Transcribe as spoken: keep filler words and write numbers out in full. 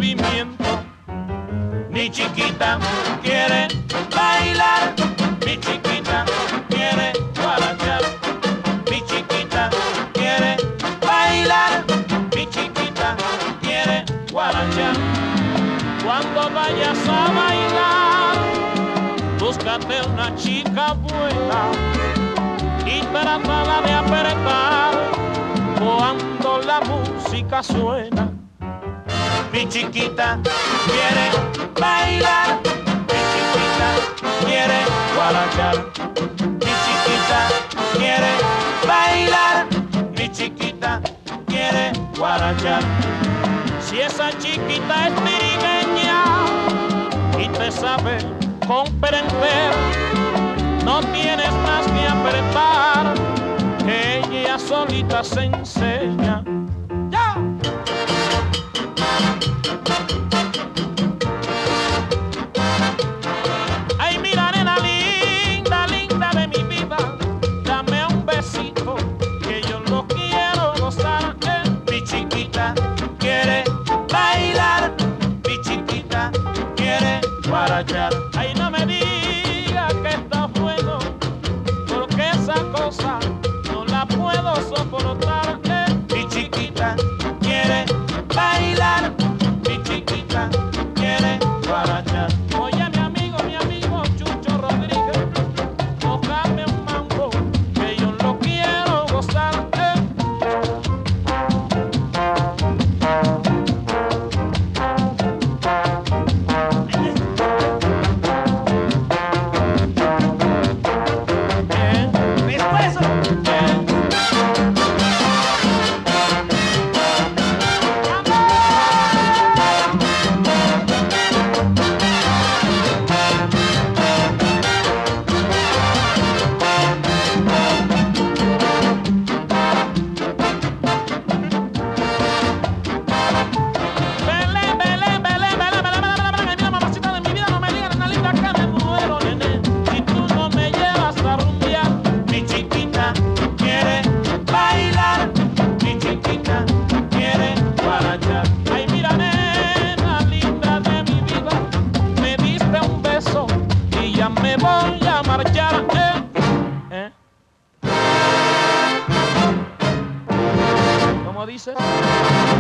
movimiento. Mi chiquita quiere bailar, mi chiquita quiere guarachar, mi chiquita quiere bailar, mi chiquita quiere guarachar. Cuando vayas a bailar, búscate una chica buena y trátala de apretar cuando la música suena. Mi chiquita quiere bailar, mi chiquita quiere guarachar, mi chiquita quiere bailar, mi chiquita quiere guarachar. Si esa chiquita es trigueña y te sabe comprender, no tienes más que apretar, que ella solita se enseña. ¡Ya! Ay, mira, nena linda, linda de mi vida, dame un besito, que yo lo quiero gozar. Eh. Mi chiquita quiere bailar, mi chiquita quiere guarachar. Ay, no me diga que está bueno, porque esa cosa no la puedo soportar. Eh. Mi chiquita quiere bailar, mi chiquita quiere guarachar. Oye, mi amigo, mi amigo Chucho Rodríguez, tócame un mambo, que yo lo quiero gozar. Eh. Me voy a marchar, eh, eh. ¿Cómo dice?